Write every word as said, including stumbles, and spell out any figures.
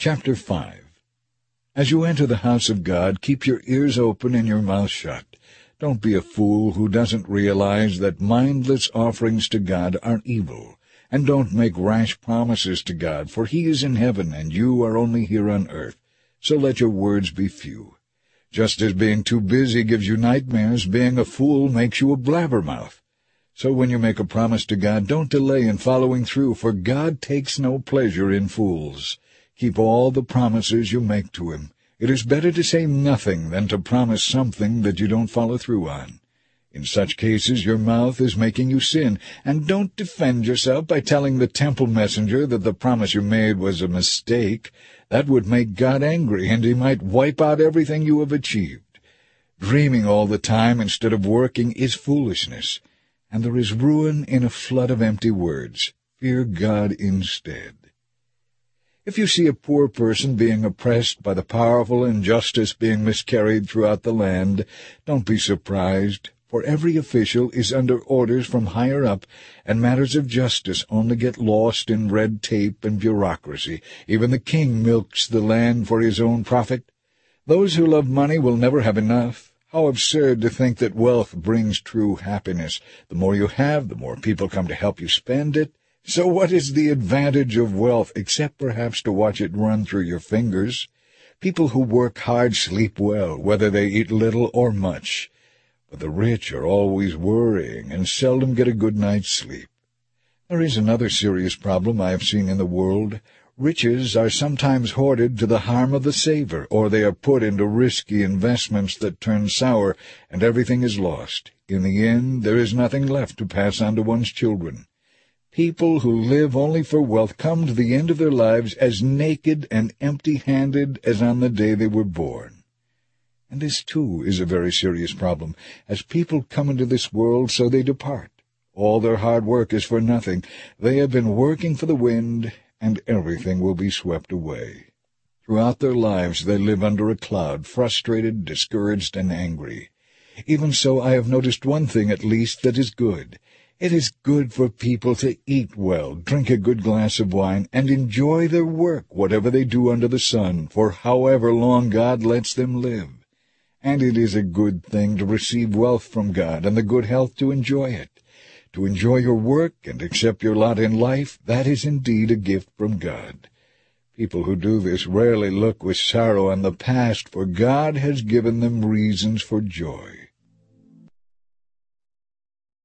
Chapter five. As you enter the house of God, keep your ears open and your mouth shut. Don't be a fool who doesn't realize that mindless offerings to God are evil. And don't make rash promises to God, for He is in heaven and you are only here on earth. So let your words be few. Just as being too busy gives you nightmares, being a fool makes you a blabbermouth. So when you make a promise to God, don't delay in following through, for God takes no pleasure in fools. Keep all the promises you make to Him. It is better to say nothing than to promise something that you don't follow through on. In such cases, your mouth is making you sin, and don't defend yourself by telling the temple messenger that the promise you made was a mistake. That would make God angry, and He might wipe out everything you have achieved. Dreaming all the time instead of working is foolishness, and there is ruin in a flood of empty words. Fear God instead. If you see a poor person being oppressed by the powerful and justice being miscarried throughout the land, don't be surprised, for every official is under orders from higher up, and matters of justice only get lost in red tape and bureaucracy. Even the king milks the land for his own profit. Those who love money will never have enough. How absurd to think that wealth brings true happiness. The more you have, the more people come to help you spend it. So what is the advantage of wealth, except perhaps to watch it run through your fingers? People who work hard sleep well, whether they eat little or much. But the rich are always worrying and seldom get a good night's sleep. There is another serious problem I have seen in the world. Riches are sometimes hoarded to the harm of the saver, or they are put into risky investments that turn sour, and everything is lost. In the end, there is nothing left to pass on to one's children. People who live only for wealth come to the end of their lives as naked and empty-handed as on the day they were born. And this, too, is a very serious problem. As people come into this world, so they depart. All their hard work is for nothing. They have been working for the wind, and everything will be swept away. Throughout their lives they live under a cloud, frustrated, discouraged, and angry. Even so, I have noticed one thing at least that is good. It is good for people to eat well, drink a good glass of wine, and enjoy their work, whatever they do under the sun, for however long God lets them live. And it is a good thing to receive wealth from God and the good health to enjoy it. To enjoy your work and accept your lot in life, that is indeed a gift from God. People who do this rarely look with sorrow on the past, for God has given them reasons for joy.